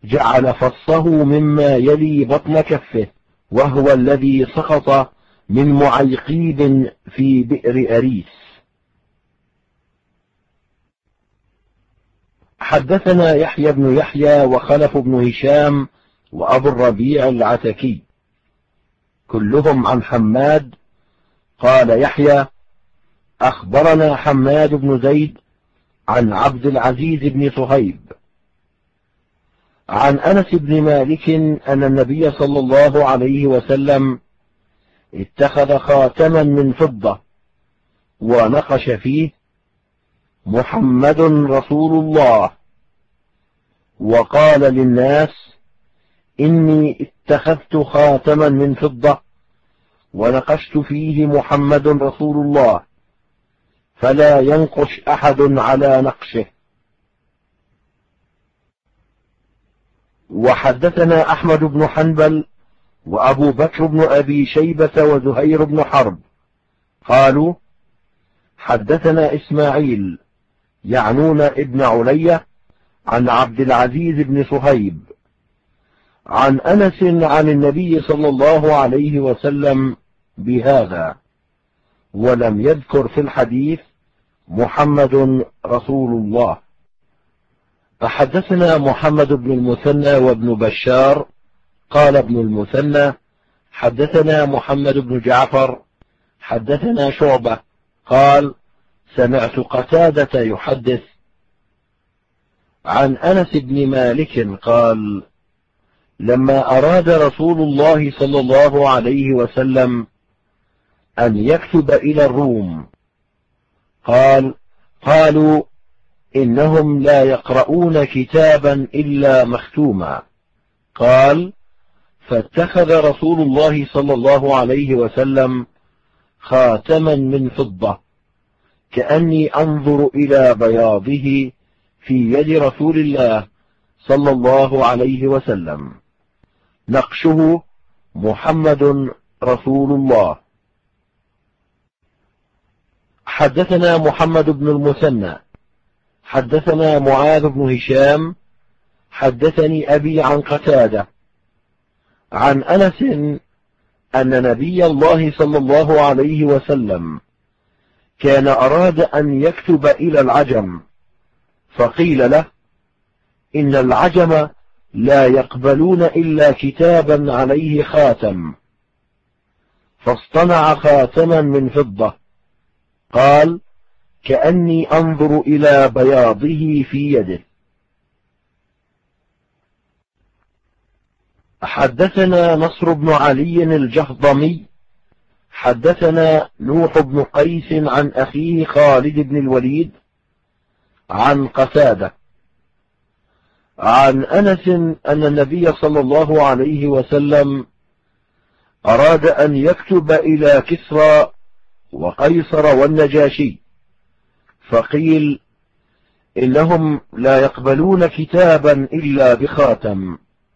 جعل فصه مما يلي بطن كفه، وهو الذي سقط من معيقيب في بئر أريس. حدثنا يحيى بن يحيى وخلف بن هشام وأبو الربيع العتكي كلهم عن حماد. قال يحيى: أخبرنا حماد بن زيد عن عبد العزيز بن صهيب عن أنس بن مالك أن النبي صلى الله عليه وسلم اتخذ خاتما من فضة ونقش فيه: محمد رسول الله، وقال للناس: إني اتخذت خاتما من فضة ونقشت فيه محمد رسول الله، فلا ينقش أحد على نقشه. وحدثنا أحمد بن حنبل وأبو بكر بن أبي شيبة وزهير بن حرب قالوا: حدثنا إسماعيل يعنون ابن علية عن عبد العزيز بن صهيب عن أنس عن النبي صلى الله عليه وسلم بهذا، ولم يذكر في الحديث محمد رسول الله. فحدثنا محمد بن المثنى وابن بشار قال ابن المثنى: حدثنا محمد بن جعفر حدثنا شعبة قال: سمعت قتادة يحدث عن أنس بن مالك قال: لما أراد رسول الله صلى الله عليه وسلم أن يكتب إلى الروم قالوا: إنهم لا يقرؤون كتابا إلا مختوما. قال: فاتخذ رسول الله صلى الله عليه وسلم خاتما من فضة كأني أنظر إلى بياضه في يد رسول الله صلى الله عليه وسلم، نقشه محمد رسول الله. حدثنا محمد بن المثنى حدثنا معاذ بن هشام حدثني أبي عن قتادة عن أنس أن نبي الله صلى الله عليه وسلم كان أراد أن يكتب إلى العجم، فقيل له: إن العجم لا يقبلون إلا كتابا عليه خاتم، فاصطنع خاتما من فضة. قال: كأني أنظر إلى بياضه في يده. حدثنا نصر بن علي الجهضمي حدثنا نوح بن قيس عن أخيه خالد بن الوليد عن قتادة عن أنس أن النبي صلى الله عليه وسلم أراد أن يكتب إلى كسرى وقيصر والنجاشي، فقيل: إنهم لا يقبلون كتابا إلا بخاتم،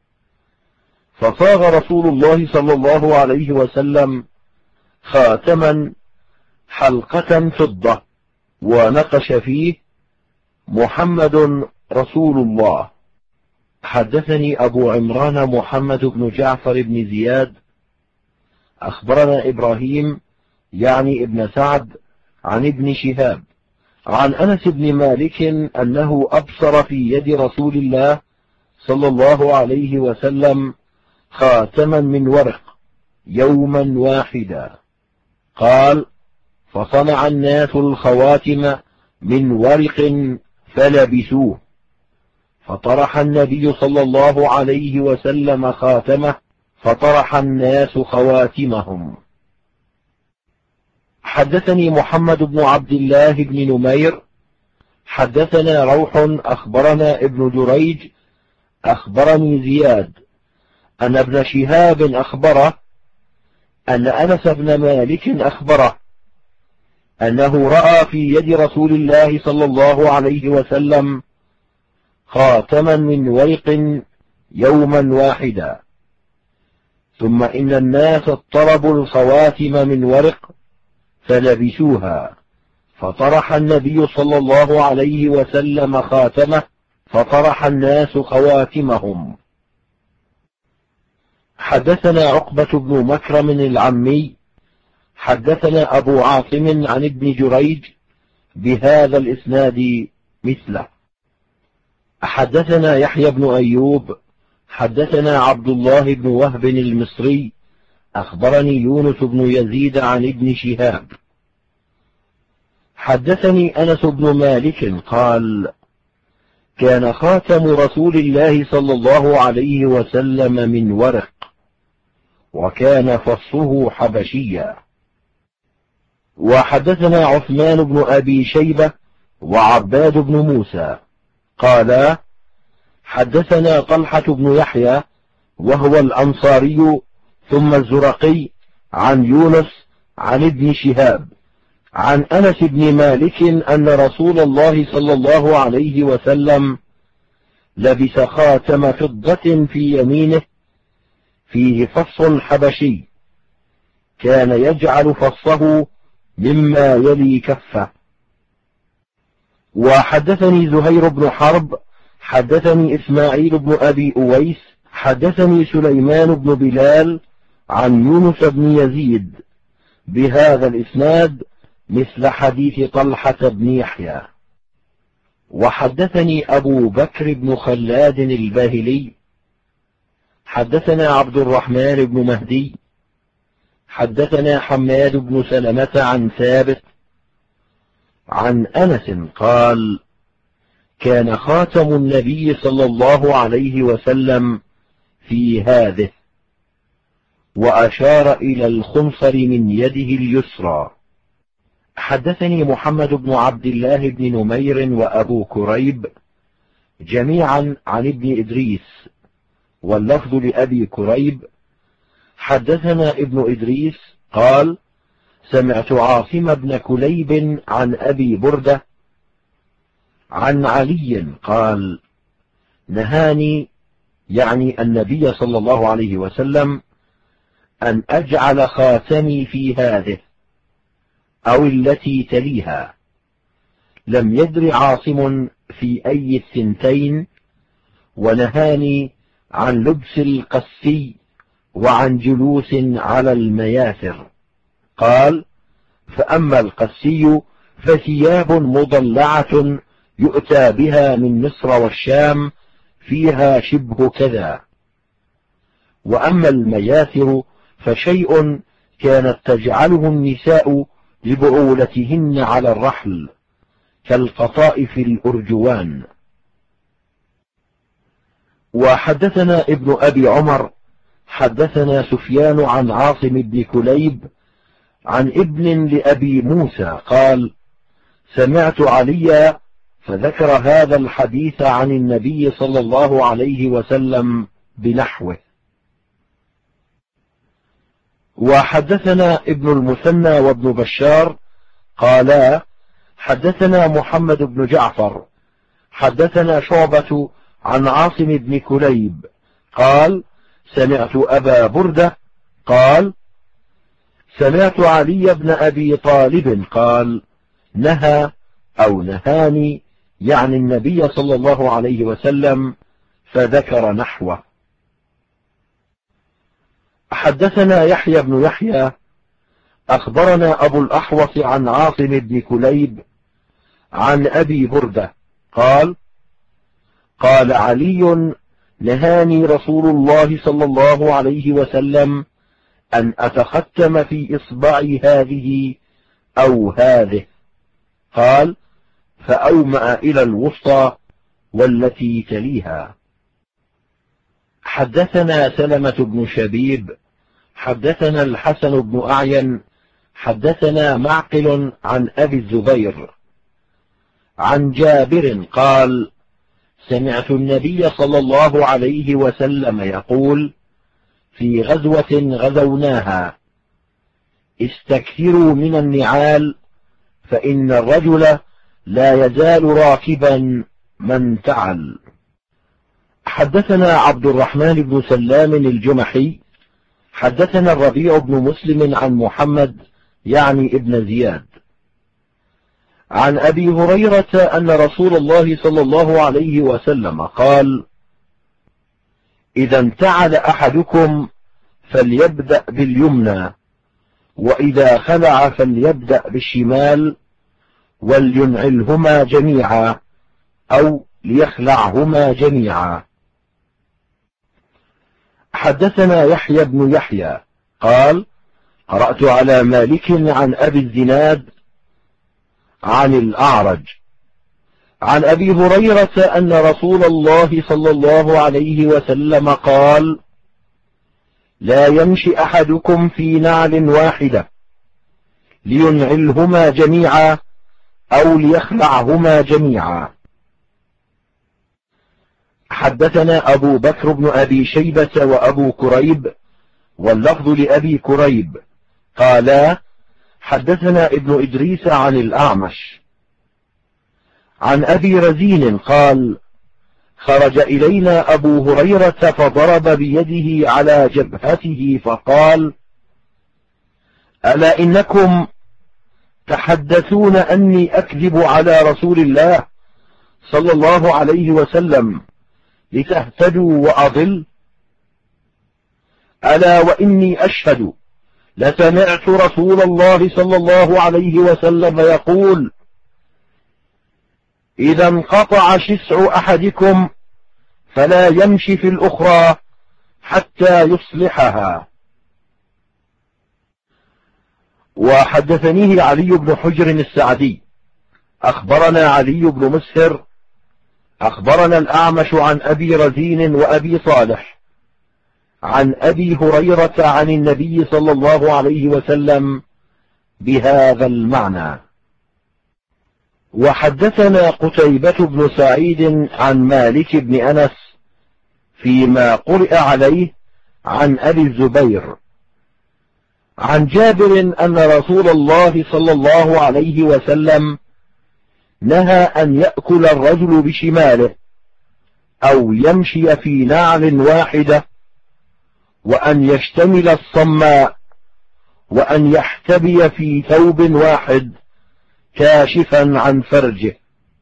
فصاغ رسول الله صلى الله عليه وسلم خاتما حلقة فضة ونقش فيه: محمد رسول الله. حدثني أبو عمران محمد بن جعفر بن زياد أخبرنا إبراهيم يعني ابن سعد عن ابن شهاب عن أنس بن مالك أنه أبصر في يد رسول الله صلى الله عليه وسلم خاتما من ورق يوما واحدا. قال: فصنع الناس الخواتم من ورق فلبسوه، فطرح النبي صلى الله عليه وسلم خاتمه، فطرح الناس خواتمهم. حدثني محمد بن عبد الله بن نمير حدثنا روح أخبرنا ابن جريج أخبرني زياد أن ابن شهاب أخبره أن أنس بن مالك أخبره أنه رأى في يد رسول الله صلى الله عليه وسلم خاتما من ورق يوما واحدا، ثم إن الناس اضطربوا الخواتم من ورق فلبسوها، فطرح النبي صلى الله عليه وسلم خاتمه، فطرح الناس خواتمهم. حدثنا عقبة بن مكرم العمي حدثنا أبو عاصم عن ابن جريج بهذا الإسناد مثله. حدثنا يحيى بن أيوب حدثنا عبد الله بن وهب المصري أخبرني يونس بن يزيد عن ابن شهاب حدثني أنس بن مالك قال: كان خاتم رسول الله صلى الله عليه وسلم من ورق، وكان فصه حبشيا. وحدثنا عثمان بن أبي شيبة وعباد بن موسى قالا: حدثنا طلحة بن يحيى وهو الأنصاري ثم الزرقي عن يونس عن ابن شهاب عن أنس بن مالك أن رسول الله صلى الله عليه وسلم لبس خاتم فضة في يمينه فيه فص حبشي، كان يجعل فصه مما يلي كفه. وحدثني زهير بن حرب حدثني إسماعيل بن أبي أويس حدثني سليمان بن بلال عن يونس بن يزيد بهذا الإسناد مثل حديث طلحة بن يحيى. وحدثني أبو بكر بن خلاد الباهلي حدثنا عبد الرحمن بن مهدي حدثنا حماد بن سلمة عن ثابت عن أنس قال: كان خاتم النبي صلى الله عليه وسلم في هذه، وأشار إلى الخنصر من يده اليسرى. حدثني محمد بن عبد الله بن نمير وأبو كريب جميعا عن ابن إدريس، واللفظ لأبي كريب: حدثنا ابن إدريس قال: سمعت عاصم بن كليب عن أبي بردة عن علي قال: نهاني، يعني النبي صلى الله عليه وسلم، أن أجعل خاتمي في هذه أو التي تليها. لم يدر عاصم في أي الثنتين، ونهاني عن لبس القسي وعن جلوس على المياثر. قال: فأما القسي فثياب مضلعة يؤتى بها من مصر والشام فيها شبه كذا، وأما المياثر فشيء كانت تجعله النساء لبعولتهن على الرحل كالقطائف الأرجوان. وحدثنا ابن أبي عمر حدثنا سفيان عن عاصم بن كليب عن ابن لأبي موسى قال: سمعت عليا فذكر هذا الحديث عن النبي صلى الله عليه وسلم بنحوه. وحدثنا ابن المثنى وابن بشار قالا: حدثنا محمد بن جعفر حدثنا شعبة عن عاصم بن كليب قال: سمعت أبا بردة قال: سمعت علي بن أبي طالب قال: نهى أو نهاني، يعني النبي صلى الله عليه وسلم، فذكر نحوه. حدثنا يحيى بن يحيى أخبرنا أبو الأحوص عن عاصم بن كليب عن أبي بردة قال: قال علي: نهاني رسول الله صلى الله عليه وسلم أن أتختم في إصبعي هذه أو هذه. قال: فأومأ إلى الوسطى والتي تليها. حدثنا سلمة بن شبيب حدثنا الحسن بن أعين حدثنا معقل عن أبي الزبير عن جابر قال: سمعت النبي صلى الله عليه وسلم يقول في غزوة غزوناها: استكثروا من النعال، فإن الرجل لا يزال راكبا من تعل. حدثنا عبد الرحمن بن سلام الجمحي حدثنا الربيع بن مسلم عن محمد، يعني ابن زياد، عن أبي هريرة أن رسول الله صلى الله عليه وسلم قال: إذا انتعل أحدكم فليبدأ باليمنى، وإذا خلع فليبدأ بالشمال، ولينعلهما جميعا أو ليخلعهما جميعا. حدثنا يحيى بن يحيى قال: قرأت على مالك عن أبي الزناد عن الأعرج عن أبي هريرة أن رسول الله صلى الله عليه وسلم قال: لا يمشي أحدكم في نعل واحدة لينعلهما جميعا أو ليخلعهما جميعا. حدثنا أبو بكر بن أبي شيبة وأبو كريب، واللفظ لأبي كريب، قالا: حدثنا ابن إدريس عن الأعمش عن أبي رزين قال: خرج إلينا أبو هريرة فضرب بيده على جبهته فقال: ألا إنكم تحدثون أني أكذب على رسول الله صلى الله عليه وسلم لتهتدوا وأضل؟ ألا وإني أشهد لسمعت رسول الله صلى الله عليه وسلم يقول: إذا انقطع شسع أحدكم فلا يمشي في الأخرى حتى يصلحها. وحدثنيه علي بن حجر السعدي أخبرنا علي بن مسهر أخبرنا الأعمش عن أبي رزين وأبي صالح عن أبي هريرة عن النبي صلى الله عليه وسلم بهذا المعنى. وحدثنا قتيبة بن سعيد عن مالك بن أنس فيما قرئ عليه عن أبي الزبير عن جابر أن رسول الله صلى الله عليه وسلم نهى أن يأكل الرجل بشماله أو يمشي في نعل واحدة، وأن يشتمل الصماء، وأن يحتبي في ثوب واحد كاشفا عن فرجه.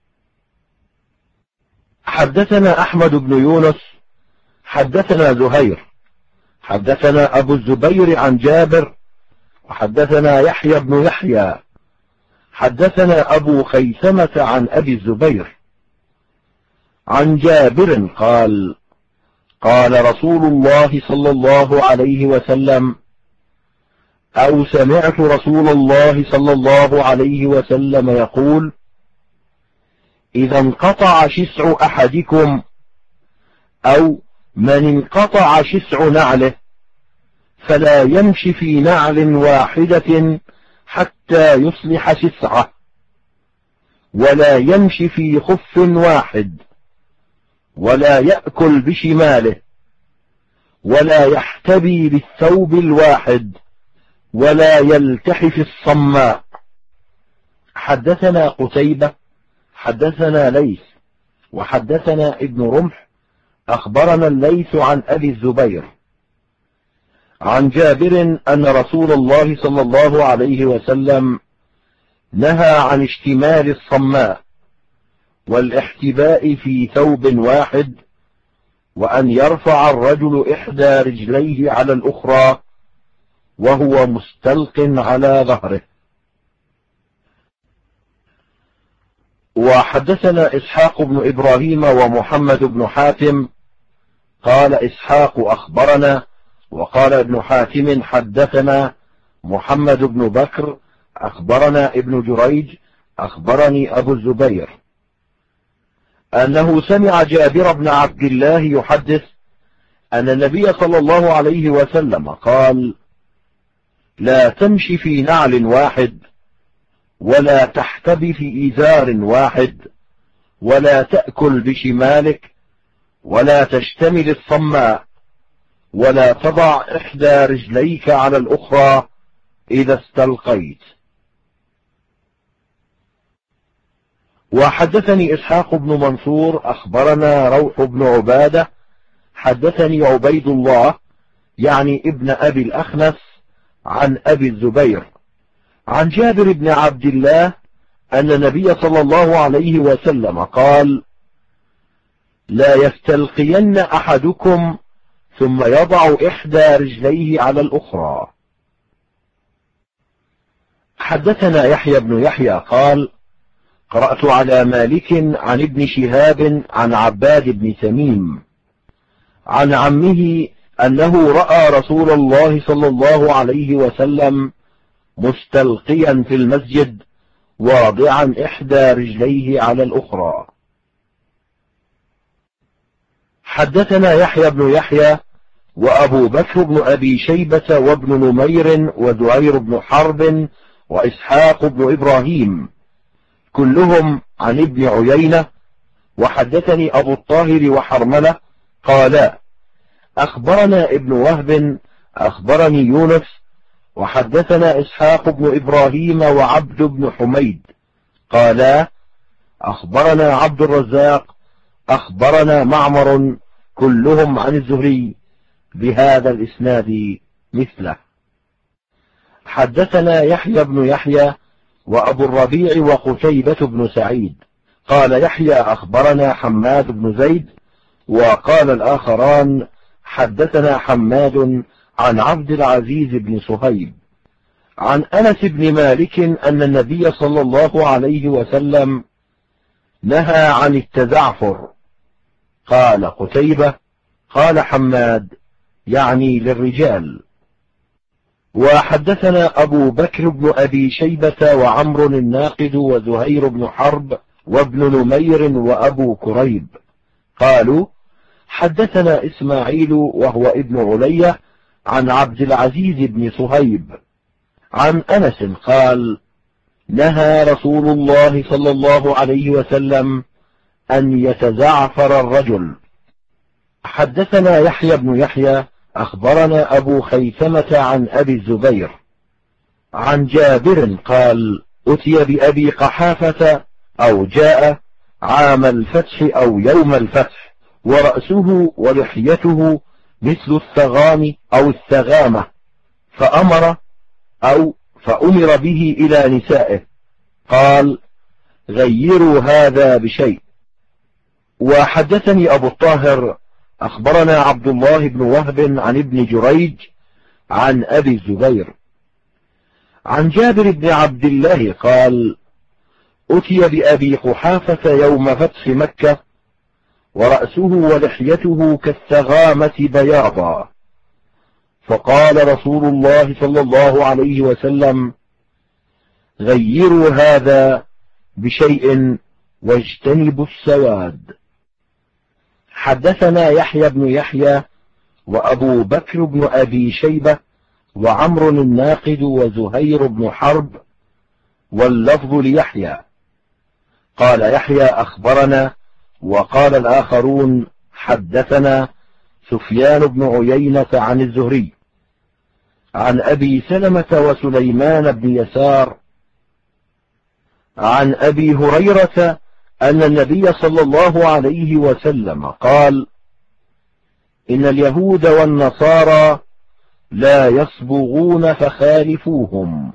حدثنا أحمد بن يونس حدثنا زهير حدثنا أبو الزبير عن جابر، وحدثنا يحيى بن يحيى حدثنا أبو خيثمة عن أبي الزبير عن جابر قال: قال رسول الله صلى الله عليه وسلم: أو سمعت رسول الله صلى الله عليه وسلم يقول: إذا انقطع شسع أحدكم أو من انقطع شسع نعله فلا يمشي في نعل واحدة حتى يصلح شسعه، ولا يمشي في خف واحد، ولا يأكل بشماله، ولا يحتبي بالثوب الواحد، ولا يلتحف الصماء. حدثنا قتيبة حدثنا ليث وحدثنا ابن رمح أخبرنا الليث عن أبي الزبير عن جابر أن رسول الله صلى الله عليه وسلم نهى عن اشتمال الصماء والاحتباء في ثوب واحد، وأن يرفع الرجل إحدى رجليه على الأخرى وهو مستلق على ظهره. وحدثنا إسحاق بن إبراهيم ومحمد بن حاتم قال إسحاق أخبرنا، وقال ابن حاتم حدثنا محمد بن بكر أخبرنا ابن جريج أخبرني أبو الزبير أنه سمع جابر بن عبد الله يحدث أن النبي صلى الله عليه وسلم قال: لا تمشي في نعل واحد، ولا تحتبي في إزار واحد، ولا تأكل بشمالك، ولا تشتمل الصماء، ولا تضع إحدى رجليك على الأخرى إذا استلقيت. وحدثني إسحاق بن منصور أخبرنا روح بن عبادة حدثني عبيد الله يعني ابن أبي الأخنس عن أبي الزبير عن جابر بن عبد الله أن النبي صلى الله عليه وسلم قال: لا يستلقين أحدكم ثم يضع إحدى رجليه على الأخرى. حدثنا يحيى بن يحيى قال: قرأت على مالك عن ابن شهاب عن عباد بن تميم عن عمه أنه رأى رسول الله صلى الله عليه وسلم مستلقيا في المسجد واضعا إحدى رجليه على الأخرى. حدثنا يحيى بن يحيى وأبو بكر بن أبي شيبة وابن نمير وزهير بن حرب وإسحاق بن إبراهيم كلهم عن ابن عيينة. وحدثني أبو الطاهر وحرملة قالا: أخبرنا ابن وهب أخبرني يونس وحدثنا إسحاق بن إبراهيم وعبد بن حميد قالا: أخبرنا عبد الرزاق أخبرنا معمر كلهم عن الزهري بهذا الإسناد مثله. حدثنا يحيى بن يحيى وأبو الربيع وقتيبة بن سعيد قال يحيى: أخبرنا حماد بن زيد. وقال الآخران: حدثنا حماد عن عبد العزيز بن صهيب عن أنس بن مالك أن النبي صلى الله عليه وسلم نهى عن التزعفر. قال قتيبة: قال حماد يعني للرجال. وحدثنا أبو بكر بن أبي شيبة وعمر الناقد وزهير بن حرب وابن نمير وأبو كريب قالوا: حدثنا إسماعيل وهو ابن علية عن عبد العزيز بن صهيب عن أنس قال: نهى رسول الله صلى الله عليه وسلم أن يتزعفر الرجل. حدثنا يحيى بن يحيى أخبرنا أبو خيثمة عن أبي الزبير عن جابر قال: أتي بأبي قحافة أو جاء عام الفتح أو يوم الفتح ورأسه ولحيته مثل الثغام أو الثغامة فأمر به إلى نسائه قال: غيروا هذا بشيء. وحدثني أبو الطاهر أخبرنا عبد الله بن وهب عن ابن جريج عن أبي الزبير عن جابر بن عبد الله قال: أتي بأبي قحافة يوم فتح مكة ورأسه ولحيته كالثغامة بياضا، فقال رسول الله صلى الله عليه وسلم: غيروا هذا بشيء واجتنبوا السواد. حدثنا يحيى بن يحيى وأبو بكر بن أبي شيبة وعمر الناقد وزهير بن حرب واللفظ ليحيى قال يحيى: أخبرنا. وقال الآخرون: حدثنا سفيان بن عيينة عن الزهري عن أبي سلمة وسليمان بن يسار عن أبي هريرة أن النبي صلى الله عليه وسلم قال: إن اليهود والنصارى لا يصبغون فخالفوهم.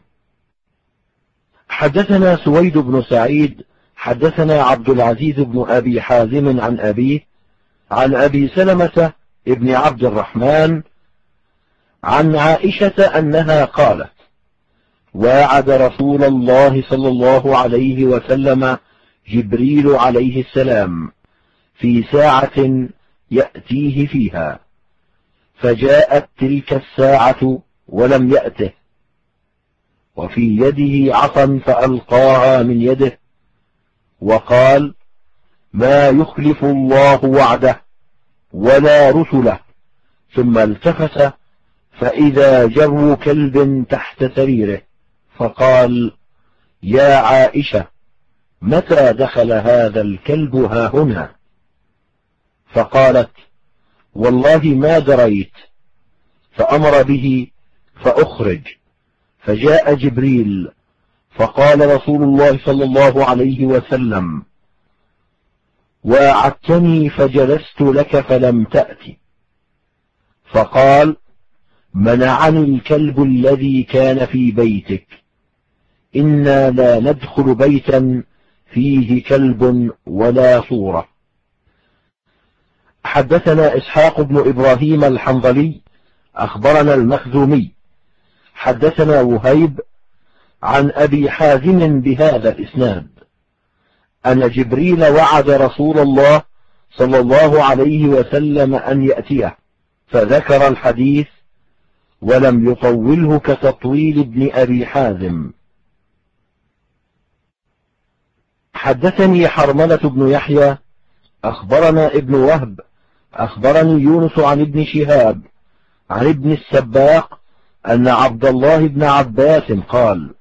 حدثنا سويد بن سعيد حدثنا عبد العزيز بن أبي حازم عن أبيه عن أبي سلمة ابن عبد الرحمن عن عائشة أنها قالت: واعد رسول الله صلى الله عليه وسلم جبريل عليه السلام في ساعة يأتيه فيها، فجاءت تلك الساعة ولم يأته، وفي يده عصا فألقاها من يده وقال: ما يخلف الله وعده ولا رسله. ثم التفت فإذا جرو كلب تحت سريره، فقال: يا عائشة، متى دخل هذا الكلب هاهنا؟ فقالت: والله ما دريت. فأمر به فأخرج، فجاء جبريل فقال رسول الله صلى الله عليه وسلم: واعدتني فجلست لك فلم تأت. فقال: منعني الكلب الذي كان في بيتك، إنا لا ندخل بيتا فيه كلب ولا صورة. حدثنا إسحاق بن إبراهيم الحنظلي أخبرنا المخزومي حدثنا وهيب عن أبي حازم بهذا الإسناد أن جبريل وعد رسول الله صلى الله عليه وسلم أن يأتيه، فذكر الحديث ولم يطوله كتطويل ابن أبي حازم. حدثني حرملة بن يحيى أخبرنا ابن وهب أخبرني يونس عن ابن شهاب عن ابن السباق أن عبد الله بن عباس قال: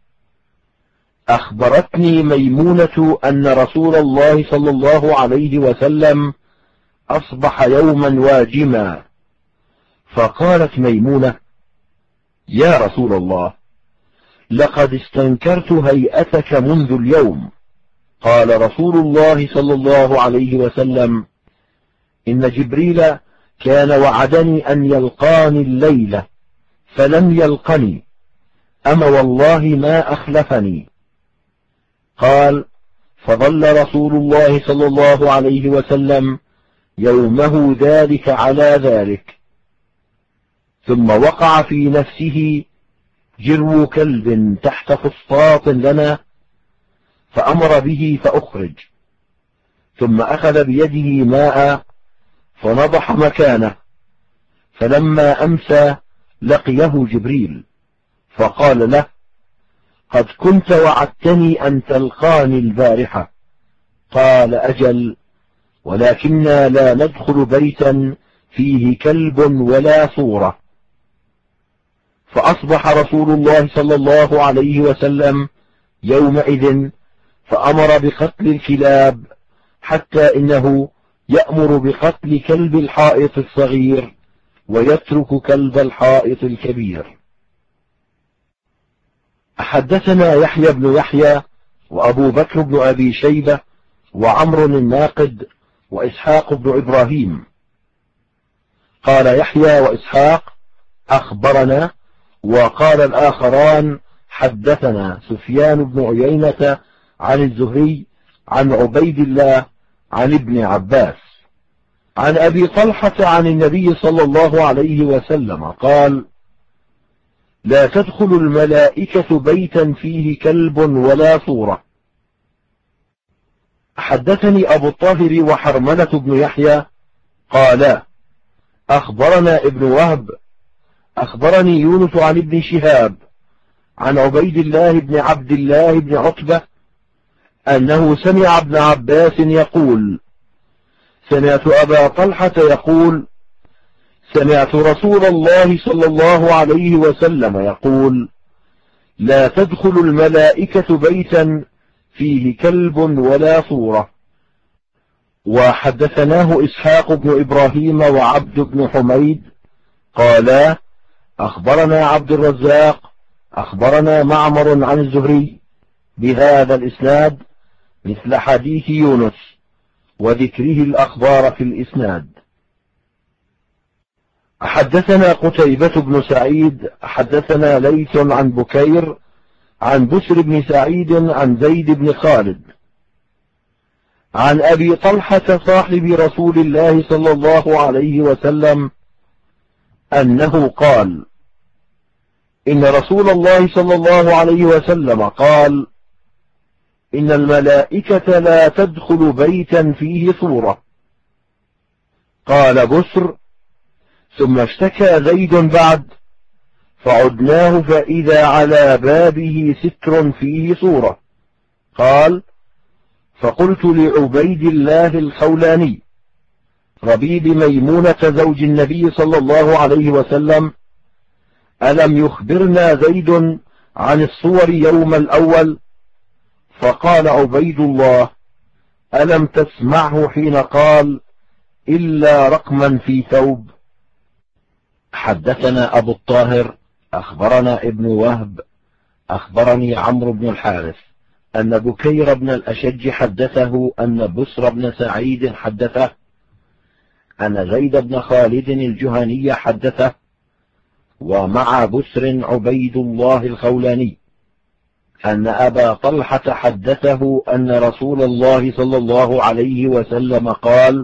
أخبرتني ميمونة أن رسول الله صلى الله عليه وسلم أصبح يوما واجما، فقالت ميمونة: يا رسول الله، لقد استنكرت هيئتك منذ اليوم. قال رسول الله صلى الله عليه وسلم: إن جبريل كان وعدني أن يلقاني الليلة فلم يلقني، أما والله ما أخلفني. قال: فظل رسول الله صلى الله عليه وسلم يومه ذلك على ذلك، ثم وقع في نفسه جرو كلب تحت فسطاط لنا، فأمر به فأخرج، ثم أخذ بيده ماء فنضح مكانه، فلما أمسى لقيه جبريل فقال له: قد كنت وعدتني أن تلقاني البارحة. قال: أجل، ولكننا لا ندخل بيتا فيه كلب ولا صورة. فأصبح رسول الله صلى الله عليه وسلم يومئذ فأمر بقتل الكلاب، حتى إنه يأمر بقتل كلب الحائط الصغير ويترك كلب الحائط الكبير. حدثنا يحيى بن يحيى وأبو بكر بن أبي شيبة وعمر الناقد وإسحاق بن إبراهيم. قال يحيى وإسحاق: أخبرنا، وقال الآخران: حدثنا سفيان بن عيينة عن الزهري عن عبيد الله عن ابن عباس عن أبي طلحة عن النبي صلى الله عليه وسلم قال: لا تدخل الملائكة بيتا فيه كلب ولا صورة. حدثني أبو الطاهر وحرملة بن يحيى قالا: أخبرنا ابن وهب أخبرني يونس عن ابن شهاب عن عبيد الله بن عبد الله بن عتبة أنه سمع ابن عباس يقول: سمعت أبا طلحة يقول: سمعت رسول الله صلى الله عليه وسلم يقول: لا تدخل الملائكة بيتا فيه كلب ولا صورة. وحدثناه إسحاق بن إبراهيم وعبد بن حميد قالا: أخبرنا عبد الرزاق أخبرنا معمر عن الزهري بهذا الإسناد مثل حديث يونس، وذكره الأخبار في الإسناد. حدثنا قتيبة بن سعيد حدثنا ليث عن بكير عن بسر بن سعيد عن زيد بن خالد عن أبي طلحة صاحب رسول الله صلى الله عليه وسلم أنه قال: إن رسول الله صلى الله عليه وسلم قال: إن الملائكة لا تدخل بيتا فيه صورة. قال بسر: ثم اشتكى زيد بعد، فعدناه فإذا على بابه ستر فيه صورة. قال: فقلت لعبيد الله الخولاني ربيب ميمونة زوج النبي صلى الله عليه وسلم: ألم يخبرنا زيد عن الصور يوم الأول؟ فقال عبيد الله: ألم تسمعه حين قال: إلا رقما في ثوب؟ حدثنا أبو الطاهر أخبرنا ابن وهب أخبرني عمرو بن الحارث أن بكير بن الأشج حدثه أن بسر بن سعيد حدثه أن زيد بن خالد الجهني حدثه، ومع بسر عبيد الله الخولاني. أن أبا طلحة حدثه أن رسول الله صلى الله عليه وسلم قال: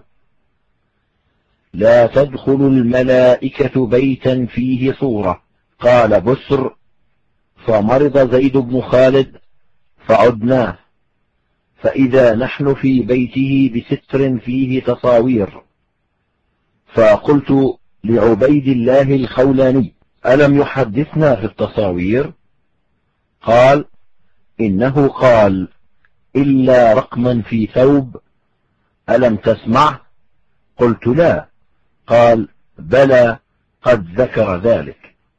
لا تدخل الملائكة بيتا فيه صورة. قال بسر: فمرض زيد بن خالد فعدناه، فإذا نحن في بيته بستر فيه تصاوير، فقلت لعبيد الله الخولاني: ألم يحدثنا في التصاوير؟ قال: إنه قال: إلا رقما في ثوب. ألم تسمع؟ قلت: لا. قال: بلى، قد ذكر ذلك.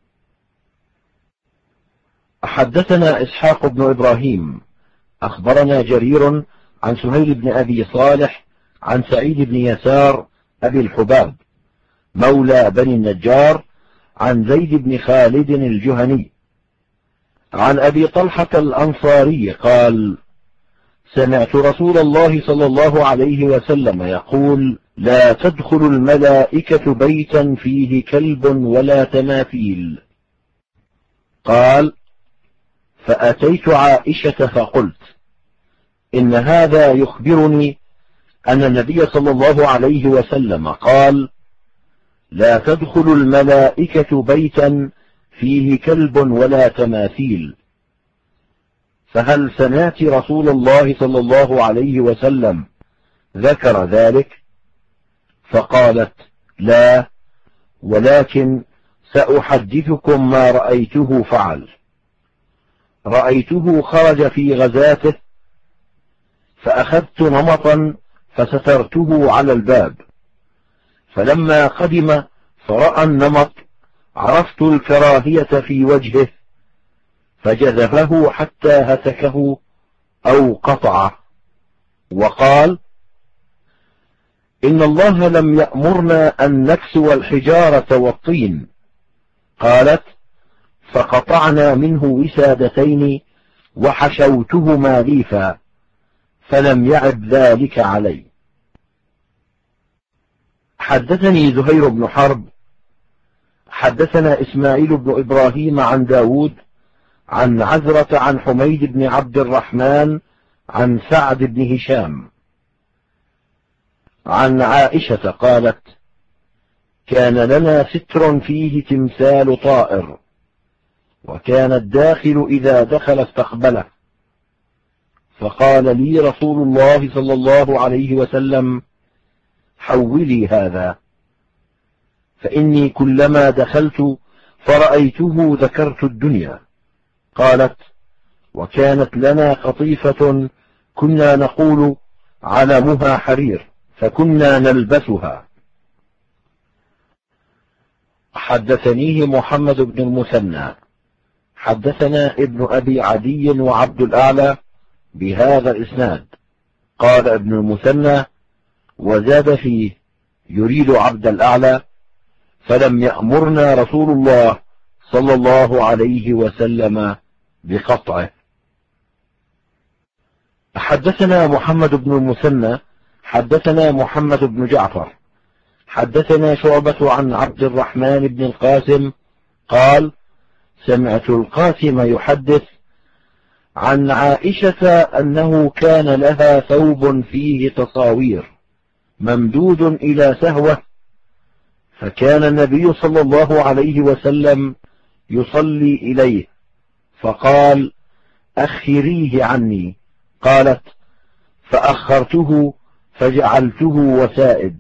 حدثنا إسحاق بن إبراهيم أخبرنا جرير عن سهيل بن أبي صالح عن سعيد بن يسار أبي الحباب مولى بني النجار عن زيد بن خالد الجهني عن أبي طلحة الأنصاري قال: سمعت رسول الله صلى الله عليه وسلم يقول: لا تدخل الملائكة بيتا فيه كلب ولا تماثيل. قال: فأتيت عائشة فقلت: إن هذا يخبرني أن النبي صلى الله عليه وسلم قال: لا تدخل الملائكة بيتا فيه كلب ولا تماثيل، فهل سمعت رسول الله صلى الله عليه وسلم ذكر ذلك؟ فقالت: لا، ولكن سأحدثكم ما رأيته فعل. رأيته خرج في غزاته، فأخذت نمطا فسترته على الباب، فلما قدم فرأى النمط عرفت الكراهية في وجهه، فجذبه حتى هتكه أو قطعه، وقال: إن الله لم يأمرنا أن نكسو الحجارة والطين. قالت: فقطعنا منه وسادتين وحشوتهما ليفا، فلم يعب ذلك علي. حدثني زهير بن حرب حدثنا إسماعيل بن إبراهيم عن داود عن عزرة عن حميد بن عبد الرحمن عن سعد بن هشام عن عائشة قالت: كان لنا ستر فيه تمثال طائر، وكان الداخل إذا دخل استقبله، فقال لي رسول الله صلى الله عليه وسلم: حولي هذا، فإني كلما دخلت فرأيته ذكرت الدنيا. قالت: وكانت لنا قطيفة كنا نقول علمها حرير، فكنا نلبسها. حدثنيه محمد بن المثنى حدثنا ابن أبي عدي وعبد الأعلى بهذا الإسناد. قال ابن المثنى: وزاد فيه يريد عبد الأعلى، فلم يأمرنا رسول الله صلى الله عليه وسلم بقطعه. حدثنا محمد بن المثنى حدثنا محمد بن جعفر حدثنا شعبة عن عبد الرحمن بن القاسم قال: سمعت القاسم يحدث عن عائشة أنه كان لها ثوب فيه تصاوير ممدود إلى سهوة، فكان النبي صلى الله عليه وسلم يصلي إليه، فقال: أخريه عني. قالت: فأخرته فجعلته وسائد.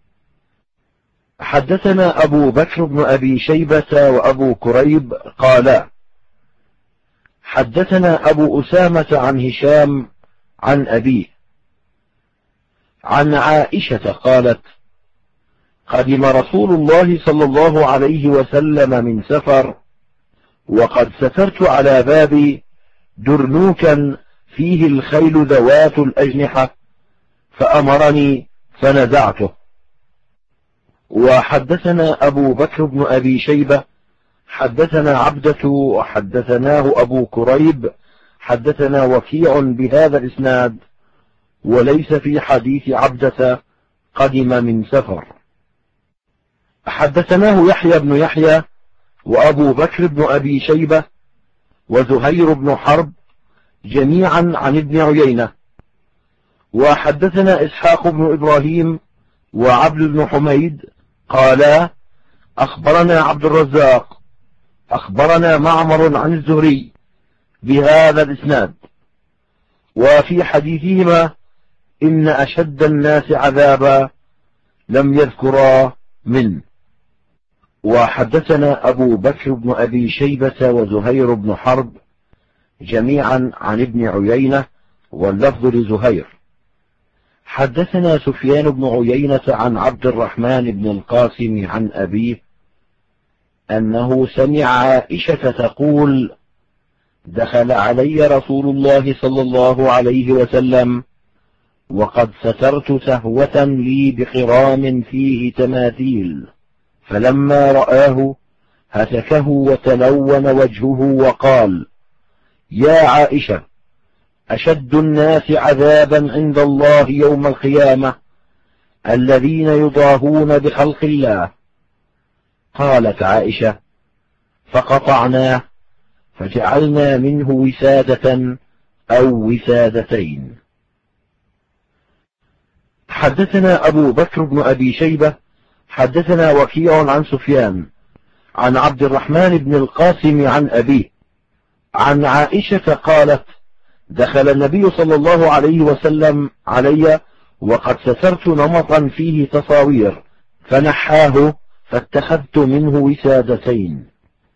حدثنا أبو بكر بن أبي شيبة وأبو كريب قالا: حدثنا أبو أسامة عن هشام عن أبيه عن عائشة قالت: قدم رسول الله صلى الله عليه وسلم من سفر، وقد سترت على بابي درنوكا فيه الخيل ذوات الأجنحة، فأمرني فنزعته. وحدثنا أبو بكر بن أبي شيبة حدثنا عبدة وحدثناه أبو كريب حدثنا وكيع بهذا الإسناد، وليس في حديث عبدة قدم من سفر. حدثناه يحيى بن يحيى وأبو بكر بن أبي شيبة وزهير بن حرب جميعا عن ابن عيينة. وحدثنا إسحاق بن إبراهيم وعبد بن حميد قالا أخبرنا عبد الرزاق أخبرنا معمر عن الزهري بهذا الإسناد. وفي حديثهما إن أشد الناس عذابا لم يذكرا منه. وحدثنا أبو بكر بن أبي شيبة وزهير بن حرب جميعا عن ابن عيينة واللفظ لزهير. حدثنا سفيان بن عيينة عن عبد الرحمن بن القاسم عن أبيه أنه سمع عائشة تقول دخل علي رسول الله صلى الله عليه وسلم وقد سترت سهوة لي بخرام فيه تماثيل، فلما رآه هتكه وتلون وجهه وقال يا عائشة أشد الناس عذابا عند الله يوم القيامة الذين يضاهون بخلق الله. قالت عائشة فقطعناه فجعلنا منه وسادة أو وسادتين. حدثنا أبو بكر بن أبي شيبة حدثنا وكيع عن سفيان عن عبد الرحمن بن القاسم عن أبيه عن عائشة قالت دخل النبي صلى الله عليه وسلم علي وقد سترت نمطا فيه تصاوير فنحاه فاتخذت منه وسادتين.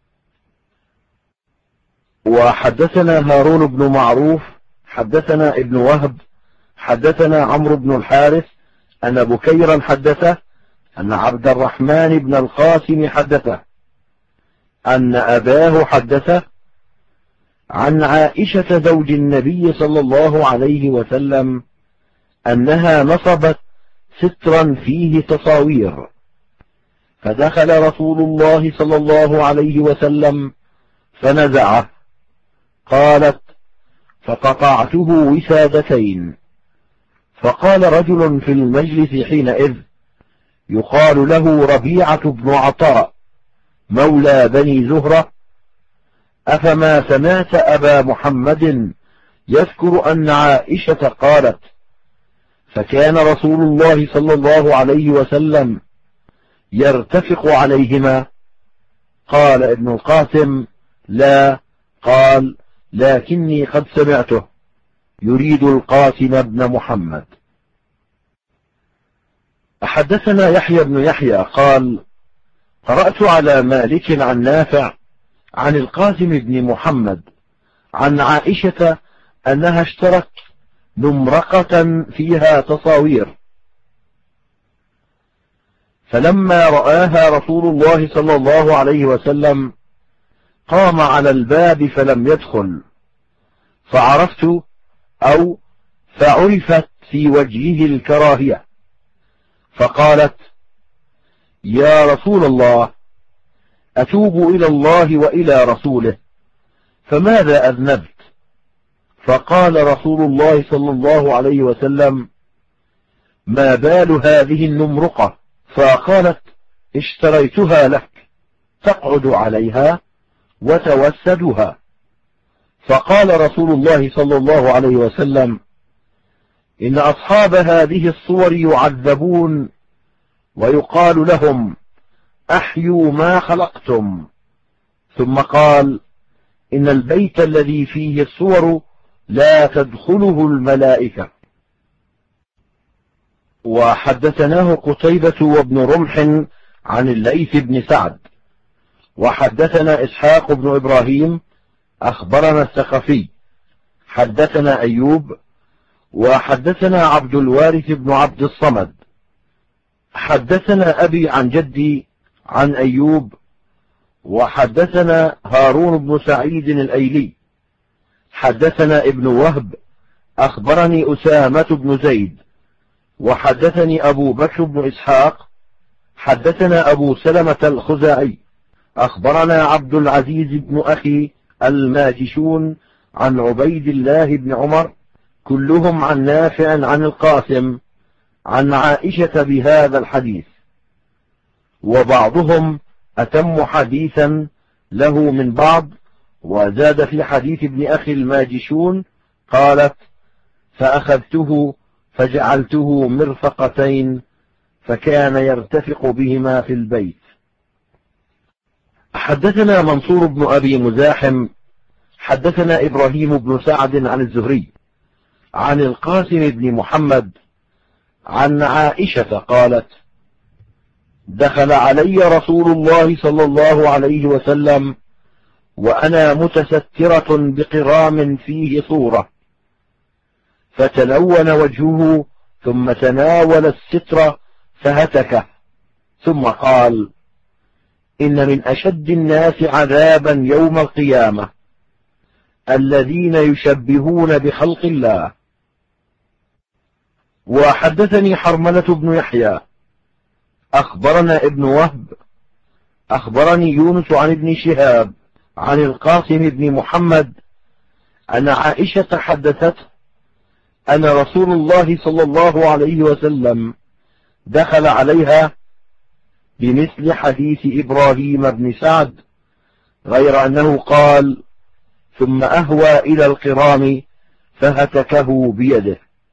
وحدثنا هارون بن معروف حدثنا ابن وهب حدثنا عمرو بن الحارث أن بكيرا حدثه أن عبد الرحمن بن القاسم حدثه أن أباه حدثه عن عائشة زوج النبي صلى الله عليه وسلم أنها نصبت سترا فيه تصاوير، فدخل رسول الله صلى الله عليه وسلم فنزعه. قالت فقطعته وسادتين. فقال رجل في المجلس حينئذ يقال له ربيعة بن عطاء مولى بني زهرة أفما سمعت أبا محمد يذكر أن عائشة قالت فكان رسول الله صلى الله عليه وسلم يرتفق عليهما؟ قال ابن القاسم لا، قال لكني قد سمعته يريد القاسم بن محمد. حدثنا يحيى بن يحيى قال قرأت على مالك عن نافع عن القاسم بن محمد عن عائشة أنها اشترت نمرقة فيها تصاوير، فلما رآها رسول الله صلى الله عليه وسلم قام على الباب فلم يدخل، فعرفت أو فعرفت في وجهه الكراهية، فقالت يا رسول الله أتوب إلى الله وإلى رسوله، فماذا أذنبت؟ فقال رسول الله صلى الله عليه وسلم ما بال هذه النمرقة؟ فقالت اشتريتها لك تقعد عليها وتوسدها. فقال رسول الله صلى الله عليه وسلم إن أصحاب هذه الصور يعذبون ويقال لهم أحيوا ما خلقتم. ثم قال إن البيت الذي فيه الصور لا تدخله الملائكة. وحدثناه قتيبة وابن رمح عن الليث بن سعد. وحدثنا إسحاق بن إبراهيم أخبرنا الثقفي حدثنا أيوب. وحدثنا عبد الوارث بن عبد الصمد حدثنا أبي عن جدي عن أيوب. وحدثنا هارون بن سعيد الأيلي حدثنا ابن وهب أخبرني أسامة بن زيد. وحدثني أبو بكر بن إسحاق حدثنا أبو سلمة الخزاعي أخبرنا عبد العزيز بن أخي الماجشون عن عبيد الله بن عمر كلهم عن نافع عن القاسم عن عائشة بهذا الحديث، وبعضهم أتم حديثا له من بعض، وزاد في حديث ابن أخي الماجشون قالت: فأخذته فجعلته مرفقتين، فكان يرتفق بهما في البيت. حدثنا منصور بن أبي مزاحم حدثنا إبراهيم بن سعد عن الزهري عن القاسم بن محمد عن عائشة قالت: دخل علي رسول الله صلى الله عليه وسلم وأنا متسترة بقرام فيه صورة، فتلون وجهه ثم تناول الستر فهتكه، ثم قال: إن من أشد الناس عذابا يوم القيامة الذين يشبهون بخلق الله. وحدثني حرملة بن يحيى أخبرنا ابن وهب أخبرني يونس عن ابن شهاب عن القاسم بن محمد أن عائشة حدثته أن رسول الله صلى الله عليه وسلم دخل عليها بمثل حديث إبراهيم بن سعد، غير أنه قال: ثم أهوى إلى القرام فهتكه بيده.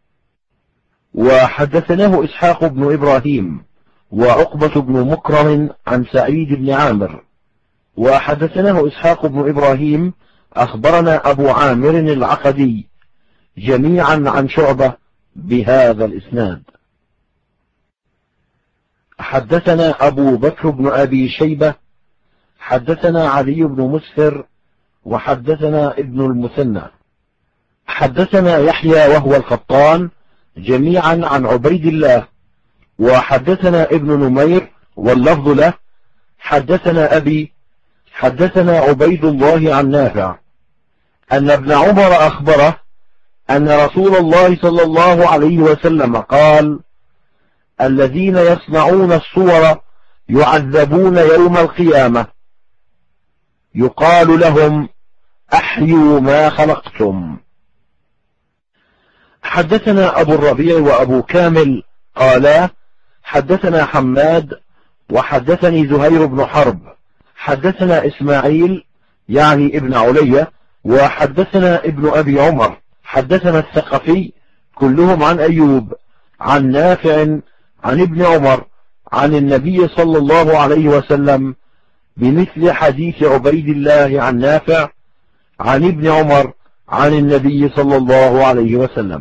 وحدثناه إسحاق بن إبراهيم وعقبة بن مكرم عن سعيد بن عامر. وحدثناه إسحاق بن إبراهيم أخبرنا أبو عامر العقدي جميعا عن شعبة بهذا الإسناد. حدثنا أبو بكر بن أبي شيبة حدثنا علي بن مسفر وحدثنا ابن المثنى حدثنا يحيى وهو القطان جميعا عن عبيد الله. وحدثنا ابن نمير واللفظ له حدثنا أبي حدثنا عبيد الله عن نافع أن ابن عمر أخبره أن رسول الله صلى الله عليه وسلم قال: الذين يصنعون الصور يعذبون يوم القيامة، يقال لهم: أحيوا ما خلقتم. حدثنا أبو الربيع وأبو كامل قالا: حدثنا حماد وحدثني زهير بن حرب حدثنا إسماعيل يعني ابن علية وحدثنا ابن أبي عمر حدثنا الثقفي كلهم عن أيوب عن نافع عن ابن عمر عن النبي صلى الله عليه وسلم بمثل حديث عبيد الله عن نافع عن ابن عمر عن النبي صلى الله عليه وسلم.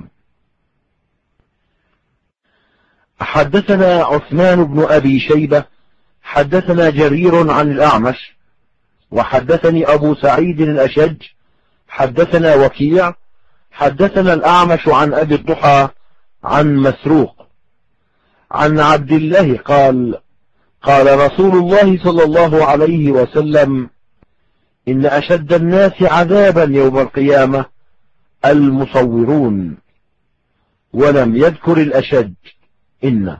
حدثنا عثمان بن أبي شيبة حدثنا جرير عن الأعمش وحدثني أبو سعيد الأشج حدثنا وكيع حدثنا الأعمش عن أبي الضحى عن مسروق عن عبد الله قال: قال رسول الله صلى الله عليه وسلم: إن أشد الناس عذابا يوم القيامة المصورون، ولم يذكر الأشد إن.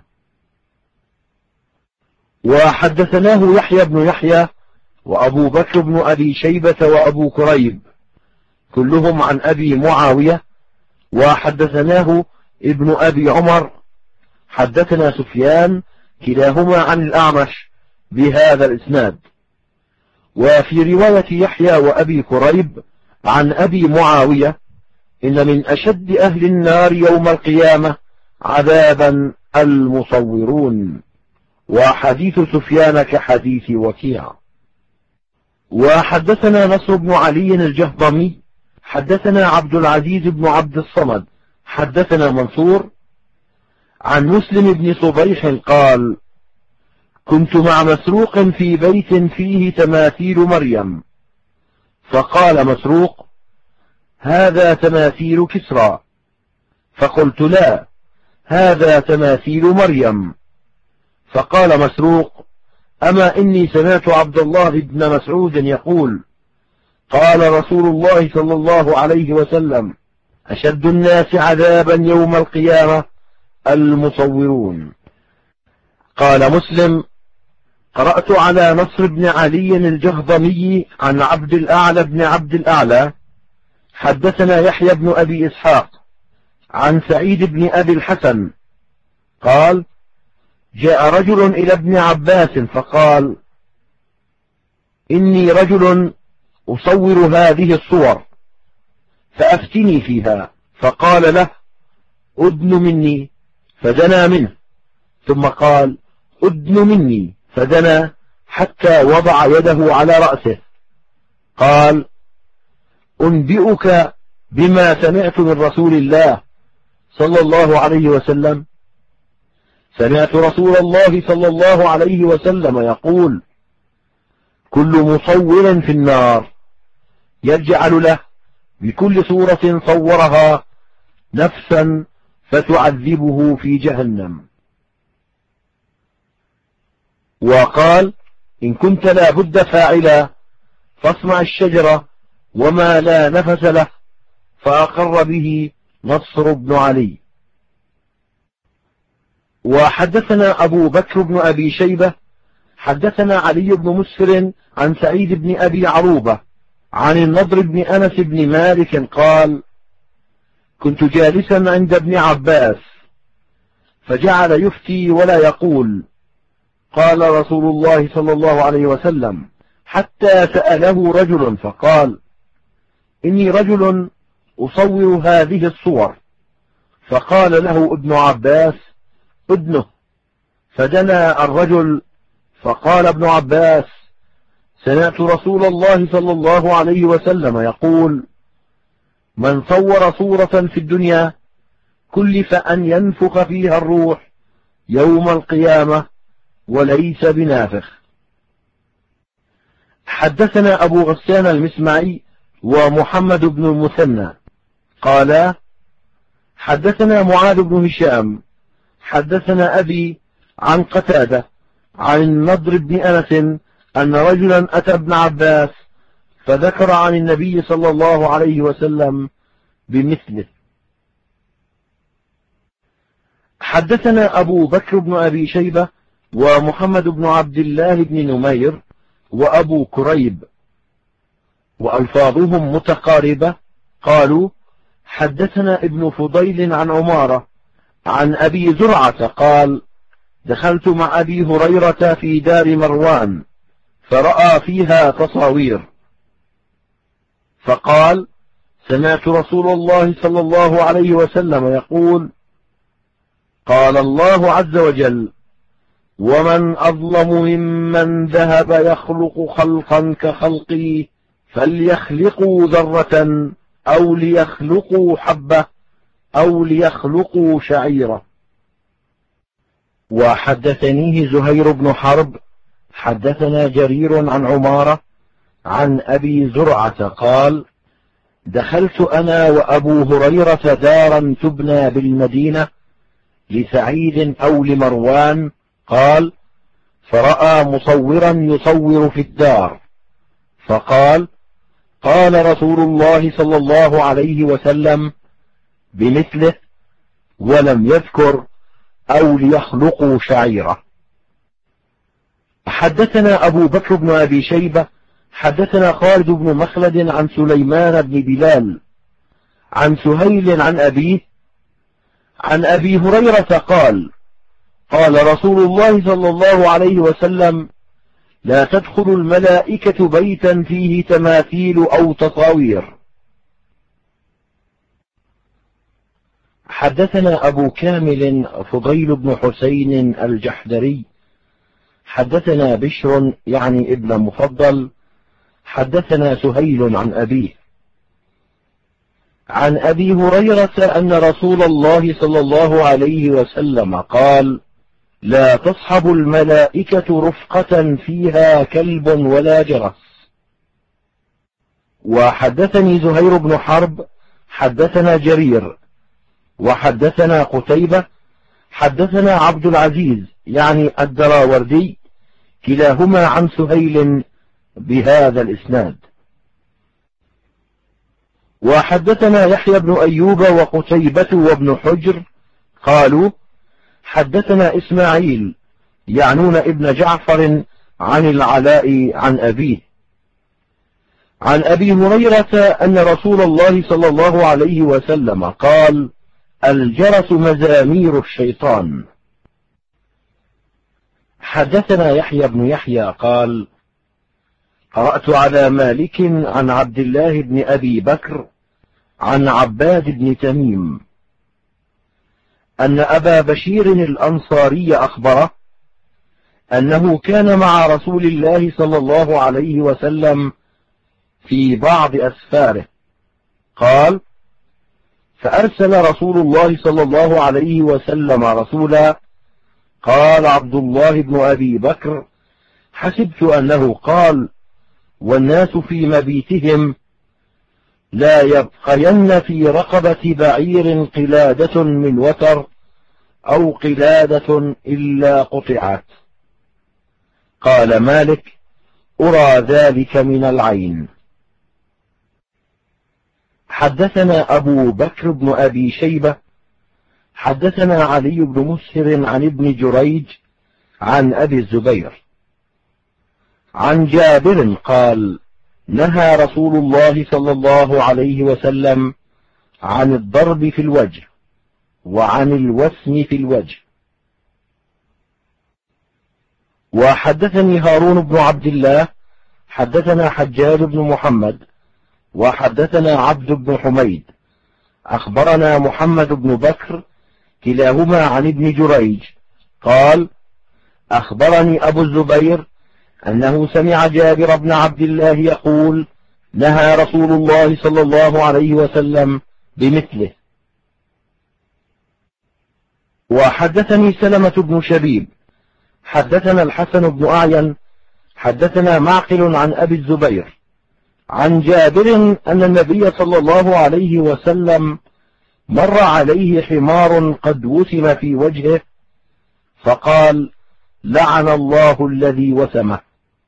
وحدثناه يحيى بن يحيى وأبو بكر بن أبي شيبة وأبو كريب كلهم عن أبي معاوية. وحدثناه ابن أبي عمر حدثنا سفيان كلاهما عن الأعمش بهذا الإسناد. وفي رواية يحيى وأبي كريب عن أبي معاوية: إن من أشد أهل النار يوم القيامة عذابا المصورون. وحديث سفيان كحديث وكيع. وحدثنا نصر بن علي الجهضمي حدثنا عبد العزيز بن عبد الصمد حدثنا منصور عن مسلم بن صبيح قال: كنت مع مسروق في بيت فيه تماثيل مريم، فقال مسروق: هذا تماثيل كسرى، فقلت: لا، هذا تماثيل مريم. فقال مسروق: أما إني سمعت عبد الله بن مسعود يقول: قال رسول الله صلى الله عليه وسلم: أشد الناس عذابا يوم القيامة المصورون. قال مسلم: قرأت على نصر بن علي الجهضمي عن عبد الأعلى بن عبد الأعلى حدثنا يحيى بن أبي إسحاق عن سعيد بن أبي الحسن قال: جاء رجل إلى ابن عباس فقال: إني رجل أصور هذه الصور، فأفتني فيها. فقال له: أدن مني، فدنا منه، ثم قال: أدن مني، فدنا حتى وضع يده على رأسه. قال: أنبئك بما سمعت من رسول الله صلى الله عليه وسلم. سمعت رسول الله صلى الله عليه وسلم يقول: كل مصور في النار، يجعل له بكل صورة صورها نفسا فتعذبه في جهنم. وقال: إن كنت لا بد فاعلا فاصنع الشجرة وما لا نفس له. فأقر به نصر بن علي. وحدثنا أبو بكر بن أبي شيبة حدثنا علي بن مسفر عن سعيد بن أبي عروبة عن النضر بن أنس بن مالك قال: كنت جالسا عند ابن عباس فجعل يفتي ولا يقول. قال رسول الله صلى الله عليه وسلم: حتى سأله رجل فقال: إني رجل أصور هذه الصور. فقال له ابن عباس: أدنه. فدنا الرجل فقال ابن عباس: سمعت رسول الله صلى الله عليه وسلم يقول: من صور صورة في الدنيا كلف أن ينفخ فيها الروح يوم القيامة وليس بنافخ. حدثنا أبو غسان المسمعي ومحمد بن المثنى قالا: حدثنا معاذ بن هشام حدثنا أبي عن قتادة عن النضر بن أنس أن رجلا أتى ابن عباس فذكر عن النبي صلى الله عليه وسلم بمثله. حدثنا أبو بكر بن أبي شيبة ومحمد بن عبد الله بن نمير وأبو كريب وألفاظهم متقاربة قالوا: حدثنا ابن فضيل عن عمارة عن أبي زرعة قال: دخلت مع أبي هريرة في دار مروان فرأى فيها تصاوير، فقال: سمعت رسول الله صلى الله عليه وسلم يقول: قال الله عز وجل: ومن أظلم ممن ذهب يخلق خلقا كخلقي فليخلقوا ذرة أو ليخلقوا حبة أو ليخلقوا شعيرة. وحدثنيه زهير بن حرب حدثنا جرير عن عمارة عن أبي زرعة قال: دخلت أنا وأبو هريرة دارا تبنى بالمدينة لسعيد أو لمروان قال: فرأى مصورا يصور في الدار فقال: قال رسول الله صلى الله عليه وسلم بمثله، ولم يذكر أو ليخلقوا شعيرة. حدثنا أبو بكر بن أبي شيبة حدثنا خالد بن مخلد عن سليمان بن بلال عن سهيل عن أبيه عن أبي هريرة قال: قال رسول الله صلى الله عليه وسلم: لا تدخل الملائكة بيتا فيه تماثيل أو تصاوير. حدثنا أبو كامل فضيل بن حسين الجحدري حدثنا بشر يعني ابن مفضل حدثنا سهيل عن أبيه عن أبي هريرة أن رسول الله صلى الله عليه وسلم قال: لا تصحب الملائكة رفقة فيها كلب ولا جرس. وحدثني زهير بن حرب حدثنا جرير وحدثنا قتيبة حدثنا عبد العزيز يعني الدراوردي كلاهما عن سهيل بهذا الإسناد. وحدثنا يحيى بن أيوب وقتيبة وابن حجر قالوا: حدثنا إسماعيل يعنون ابن جعفر عن العلاء عن أبيه عن أبي هريرة أن رسول الله صلى الله عليه وسلم قال: الجرس مزامير الشيطان. حدثنا يحيى بن يحيى قال: قرأت على مالك عن عبد الله بن أبي بكر عن عباد بن تميم أن أبا بشير الأنصاري أخبره أنه كان مع رسول الله صلى الله عليه وسلم في بعض أسفاره. قال: فأرسل رسول الله صلى الله عليه وسلم رسولا. قال عبد الله بن أبي بكر: حسبت أنه قال: والناس في مبيتهم لا يبقين في رقبة بعير قلادة من وتر أو قلادة إلا قطعت. قال مالك: أرى ذلك من العين. حدثنا أبو بكر بن أبي شيبة حدثنا علي بن مسهر عن ابن جريج عن أبي الزبير عن جابر قال: نهى رسول الله صلى الله عليه وسلم عن الضرب في الوجه وعن الوسم في الوجه. وحدثني هارون بن عبد الله حدثنا حجاج بن محمد وحدثنا عبد بن حميد أخبرنا محمد بن بكر كلاهما عن ابن جريج قال: أخبرني أبو الزبير أنه سمع جابر بن عبد الله يقول: نهى رسول الله صلى الله عليه وسلم بمثله. وحدثني سلمة بن شبيب حدثنا الحسن بن أعين حدثنا معقل عن أبي الزبير عن جابر أن النبي صلى الله عليه وسلم مر عليه حمار قد وسم في وجهه فقال: لعن الله الذي وسمه.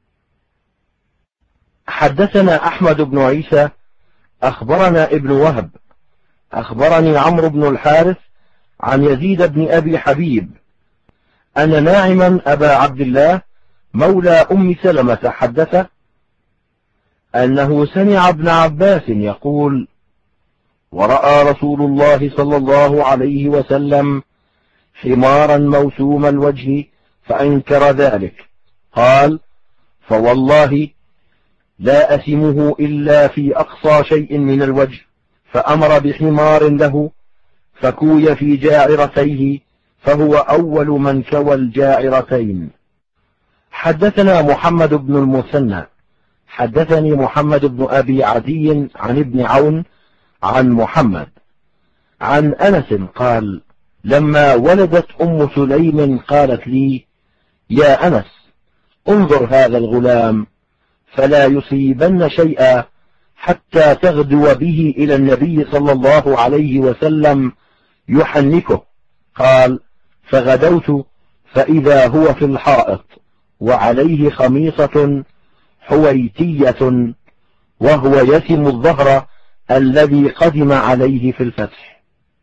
حدثنا أحمد بن عيسى أخبرنا ابن وهب أخبرني عمرو بن الحارث عن يزيد بن أبي حبيب أن ناعما أبا عبد الله مولى أم سلمة حدثه أنه سمع ابن عباس يقول: ورأى رسول الله صلى الله عليه وسلم حمارا موسوم الوجه فأنكر ذلك. قال: فوالله لا أسمه إلا في أقصى شيء من الوجه، فأمر بحمار له فكوي في جاعرتيه فهو أول من كوى الجاعرتين. حدثنا محمد بن المثنى حدثني محمد بن أبي عدي عن ابن عون عن محمد عن أنس قال: لما ولدت أم سليم قالت لي: يا أنس، انظر هذا الغلام فلا يصيبن شيئا حتى تغدو به إلى النبي صلى الله عليه وسلم يحنكه. قال: فغدوت فإذا هو في الحائط وعليه خميصة حويتية وهو يسم الظهر الذي قدم عليه في الفتح.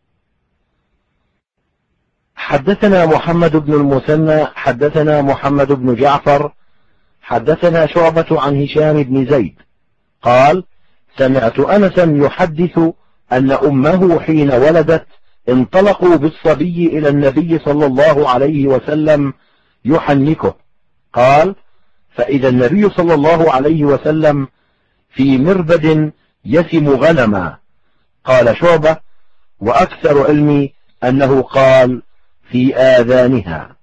حدثنا محمد بن المثنى حدثنا محمد بن جعفر حدثنا شعبة عن هشام بن زيد قال: سمعت أنسا يحدث أن أمه حين ولدت انطلقوا بالصبي إلى النبي صلى الله عليه وسلم يحنكه. قال: فإذا النبي صلى الله عليه وسلم في مربد يسم غنما. قال شعبة: وأكثر علمي أنه قال: في آذانها.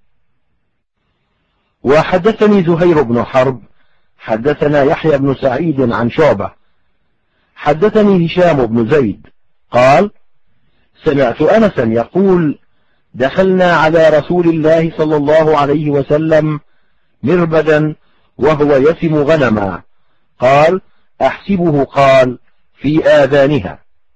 وحدثني زهير بن حرب حدثنا يحيى بن سعيد عن شعبة حدثني هشام بن زيد قال: سمعت أنسا يقول: دخلنا على رسول الله صلى الله عليه وسلم مربدا وهو يسم غنما. قال: أحسبه قال: في آذانها.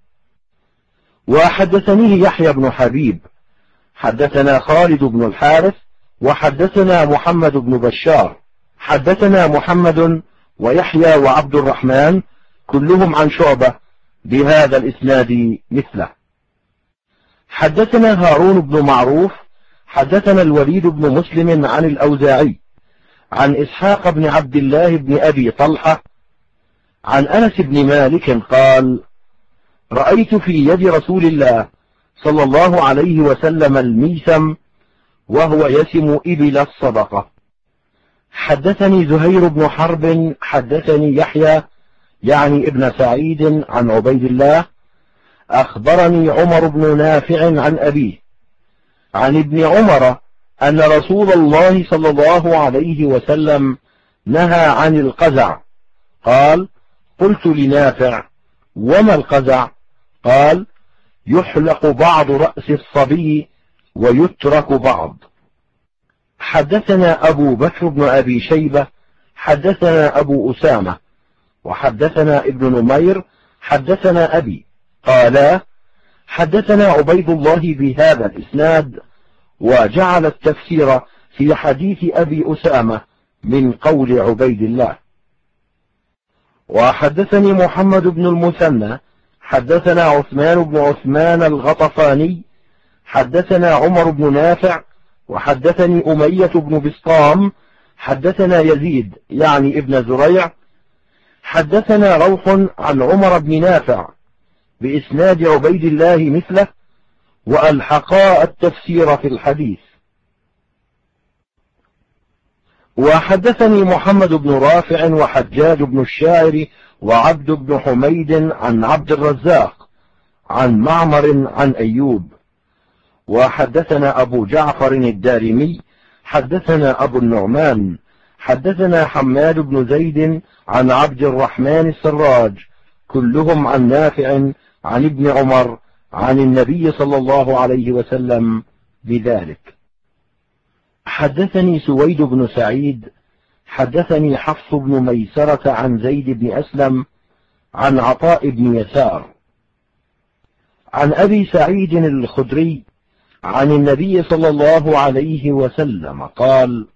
وحدثنيه يحيى بن حبيب حدثنا خالد بن الحارث وحدثنا محمد بن بشار حدثنا محمد ويحيى وعبد الرحمن كلهم عن شعبة بهذا الإسناد مثله. حدثنا هارون بن معروف حدثنا الوليد بن مسلم عن الأوزاعي عن إسحاق بن عبد الله بن أبي طلحة عن أنس بن مالك قال: رأيت في يد رسول الله صلى الله عليه وسلم الميسم وهو يسم إبل الصدقة. حدثني زهير بن حرب حدثني يحيى يعني ابن سعيد عن عبيد الله أخبرني عمر بن نافع عن أبيه عن ابن عمر أن رسول الله صلى الله عليه وسلم نهى عن القزع. قال: قلت لنافع: وما القزع؟ قال: يحلق بعض رأس الصبي ويترك بعض. حدثنا أبو بكر بن أبي شيبة حدثنا أبو أسامة وحدثنا ابن نمير حدثنا أبي قالا: حدثنا عبيد الله بهذا الإسناد، وجعل التفسير في حديث أبي أسامة من قول عبيد الله. وحدثني محمد بن المثنى حدثنا عثمان بن عثمان الغطفاني حدثنا عمر بن نافع وحدثني أمية بن بسطام حدثنا يزيد يعني ابن زريع حدثنا روح عن عمر بن نافع بإسناد عبيد الله مثله، وألحقا التفسير في الحديث. وحدثني محمد بن رافع وحجاج بن الشاعر وعبد بن حميد عن عبد الرزاق عن معمر عن أيوب. وحدثنا أبو جعفر الدارمي حدثنا أبو النعمان حدثنا حماد بن زيد عن عبد الرحمن السراج كلهم عن نافع عن ابن عمر عن النبي صلى الله عليه وسلم بذلك. حدثني سويد بن سعيد حدثني حفص بن ميسرة عن زيد بن أسلم عن عطاء بن يسار عن أبي سعيد الخدري عن النبي صلى الله عليه وسلم قال: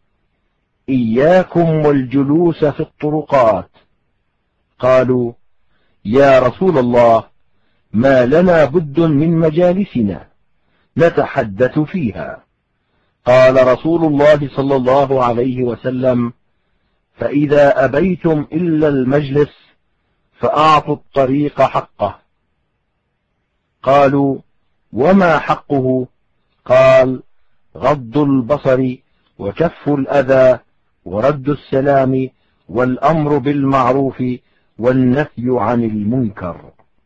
إياكم والجلوس في الطرقات. قالوا: يا رسول الله، ما لنا بد من مجالسنا نتحدث فيها. قال رسول الله صلى الله عليه وسلم: فإذا أبيتم إلا المجلس فأعطوا الطريق حقه. قالوا: وما حقه؟ قال: غض البصر وكف الأذى ورد السلام والأمر بالمعروف والنهي عن المنكر.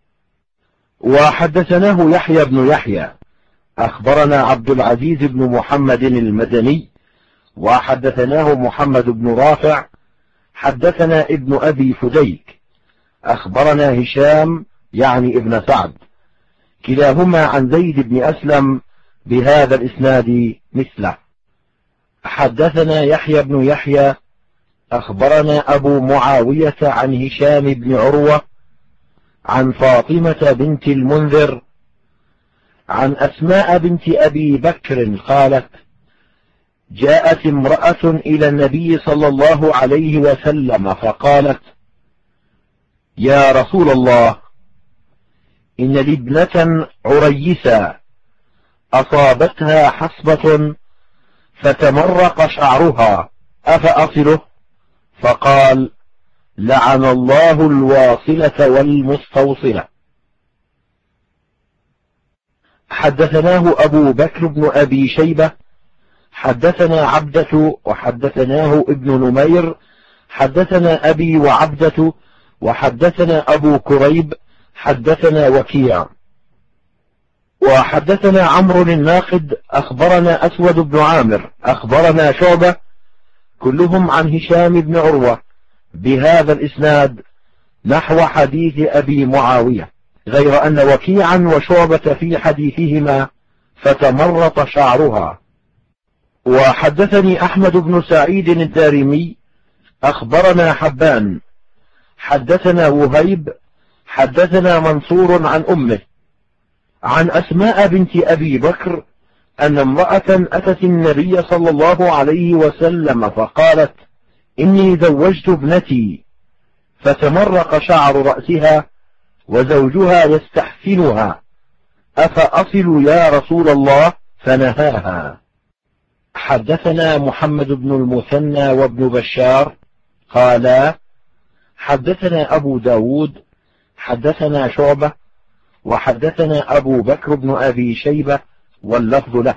وحدثناه يحيى بن يحيى أخبرنا عبد العزيز بن محمد المدني وحدثناه محمد بن رافع حدثنا ابن أبي فديك أخبرنا هشام يعني ابن سعد كلاهما عن زيد بن أسلم بهذا الإسناد مثله. حدثنا يحيى بن يحيى أخبرنا أبو معاوية عن هشام بن عروة عن فاطمة بنت المنذر عن أسماء بنت أبي بكر قالت: جاءت امرأة إلى النبي صلى الله عليه وسلم فقالت: يا رسول الله، إن لي ابنة عريسا أصابتها حصبة فتمرق شعرها أفأصله؟ فقال: لعن الله الواصلة والمستوصلة. حدثناه أبو بكر بن أبي شيبة حدثنا عبدة وحدثناه ابن نمير حدثنا أبي وعبدة وحدثنا أبو كريب حدثنا وكيع. وحدثنا عمرو الناقد أخبرنا أسود بن عامر أخبرنا شعبة كلهم عن هشام بن عروة بهذا الإسناد نحو حديث أبي معاوية، غير أن وكيعا وشعبة في حديثهما فتمرط شعرها. وحدثني أحمد بن سعيد الدارمي أخبرنا حبان حدثنا وهيب حدثنا منصور عن أمه عن أسماء بنت أبي بكر أن امرأة أتت النبي صلى الله عليه وسلم فقالت: إني زوجت ابنتي، فتمرق شعر رأسها وزوجها يستحسنها، أفأصل يا رسول الله؟ فنهاها. حدثنا محمد بن المثنى وابن بشار قالا: حدثنا أبو داود حدثنا شعبة وحدثنا أبو بكر بن أبي شيبة واللفظ له.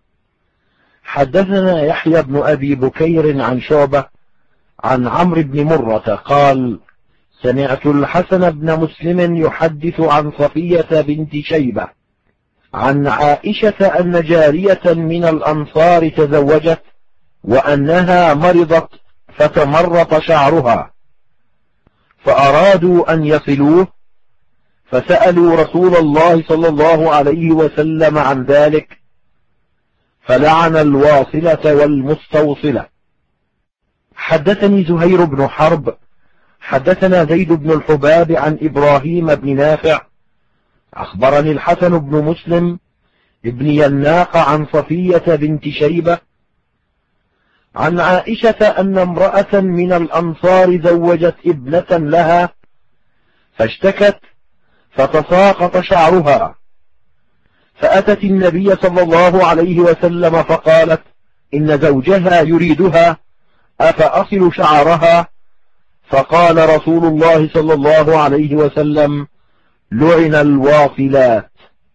حدثنا يحيى بن أبي بكير عن شعبة عن عمرو بن مرة قال: سمعت الحسن بن مسلم يحدث عن صفية بنت شيبة عن عائشة أن جارية من الأنصار تزوجت وأنها مرضت فتمرط شعرها، فأرادوا أن يصلوه، فسألوا رسول الله صلى الله عليه وسلم عن ذلك، فلعن الواصلة والمستوصلة. حدثني زهير بن حرب حدثنا زيد بن الحباب عن إبراهيم بن نافع أخبرني الحسن بن مسلم ابن يناق عن صفية بنت شيبة عن عائشة أن امرأة من الأنصار زوجت ابنة لها فاشتكت فتساقط شعرها، فأتت النبي صلى الله عليه وسلم فقالت: إن زوجها يريدها، أفأصل شعرها؟ فقال رسول الله صلى الله عليه وسلم: لعن الواصلات.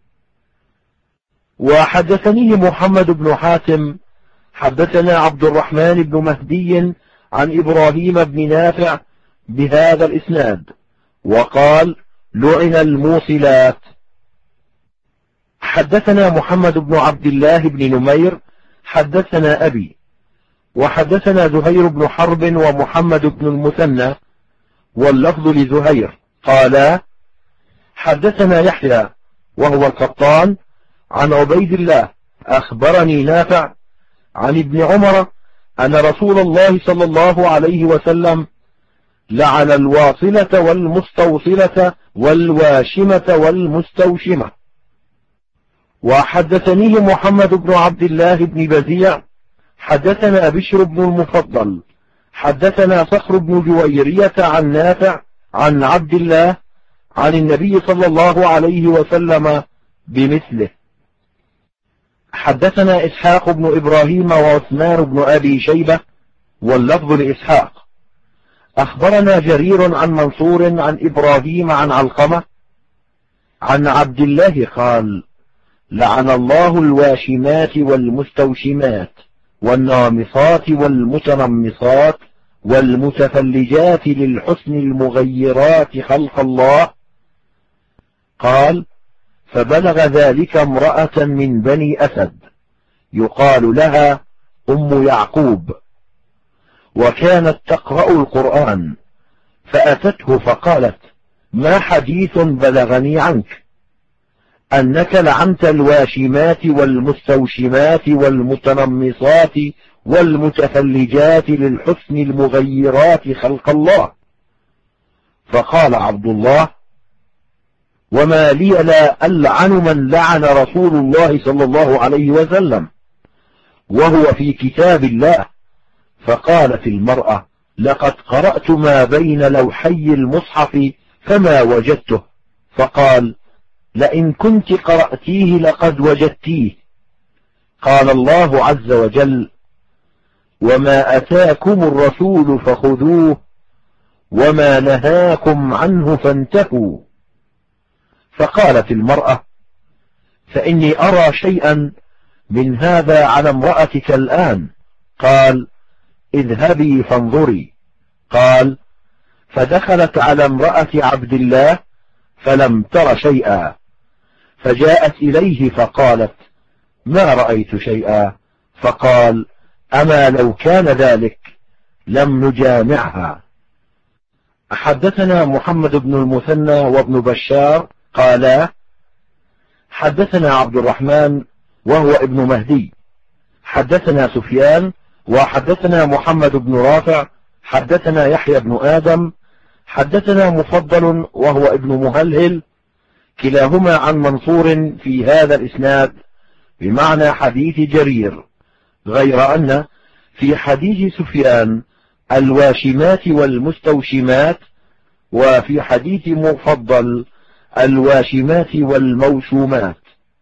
وحدثني محمد بن حاتم حدثنا عبد الرحمن بن مهدي عن إبراهيم بن نافع بهذا الإسناد، وقال: لعن الموصلات. حدثنا محمد بن عبد الله بن نمير حدثنا أبي، وحدثنا زهير بن حرب ومحمد بن المثنى واللفظ لزهير قالا: حدثنا يحيى وهو القطان عن عبيد الله أخبرني نافع عن ابن عمر أن رسول الله صلى الله عليه وسلم لعن الواصلة والمستوصلة والواشمة والمستوشمة. وحدثنيه محمد بن عبد الله بن بزيع حدثنا بشر بن المفضل حدثنا صخر بن جويرية عن نافع عن عبد الله عن النبي صلى الله عليه وسلم بمثله. حدثنا إسحاق بن إبراهيم وعثمان بن أبي شيبة واللفظ لإسحاق أخبرنا جرير عن منصور عن إبراهيم عن علقمة عن عبد الله قال: لعن الله الواشمات والمستوشمات والنامصات والمتنمصات والمتفلجات للحسن المغيرات خلق الله. قال: فبلغ ذلك امرأة من بني أسد يقال لها أم يعقوب، وكانت تقرأ القرآن، فأتته فقالت: ما حديث بلغني عنك أنك لعنت الواشمات والمستوشمات والمتنمصات والمتفلجات للحسن المغيرات خلق الله. فقال عبد الله: وما لي لا ألعن من لعن رسول الله صلى الله عليه وسلم وهو في كتاب الله. فقالت المرأة: لقد قرأت ما بين لوحي المصحف فما وجدته. فقال: لئن كنت قرأتيه لقد وجدتيه. قال الله عز وجل: وما أتاكم الرسول فخذوه وما نهاكم عنه فانتهوا. فقالت المرأة: فإني أرى شيئا من هذا على امرأتك الآن. قال: اذهبي فانظري. قال: فدخلت على امرأة عبد الله فلم تر شيئا، فجاءت إليه فقالت: ما رأيت شيئا. فقال: أما لو كان ذلك لم نجامعها. حدثنا محمد بن المثنى وابن بشار قالا: حدثنا عبد الرحمن وهو ابن مهدي حدثنا سفيان وحدثنا محمد بن رافع حدثنا يحيى بن آدم حدثنا مفضل وهو ابن مهلهل كلاهما عن منصور في هذا الإسناد بمعنى حديث جرير، غير أن في حديث سفيان الواشمات والمستوشمات، وفي حديث مفضل الواشمات والموشومات.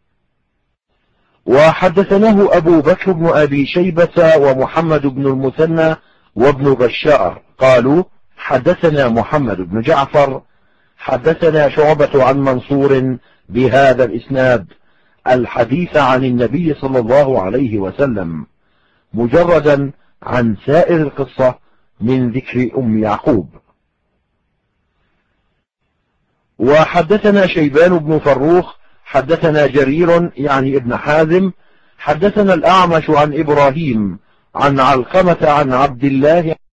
وحدثناه أبو بكر بن أبي شيبة ومحمد بن المثنى وابن بشار قالوا: حدثنا محمد بن جعفر حدثنا شعبة عن منصور بهذا الإسناد الحديث عن النبي صلى الله عليه وسلم مجردا عن سائر القصة من ذكر أم يعقوب. وحدثنا شيبان بن فروخ حدثنا جرير يعني ابن حازم حدثنا الأعمش عن إبراهيم عن علقمة عن عبد الله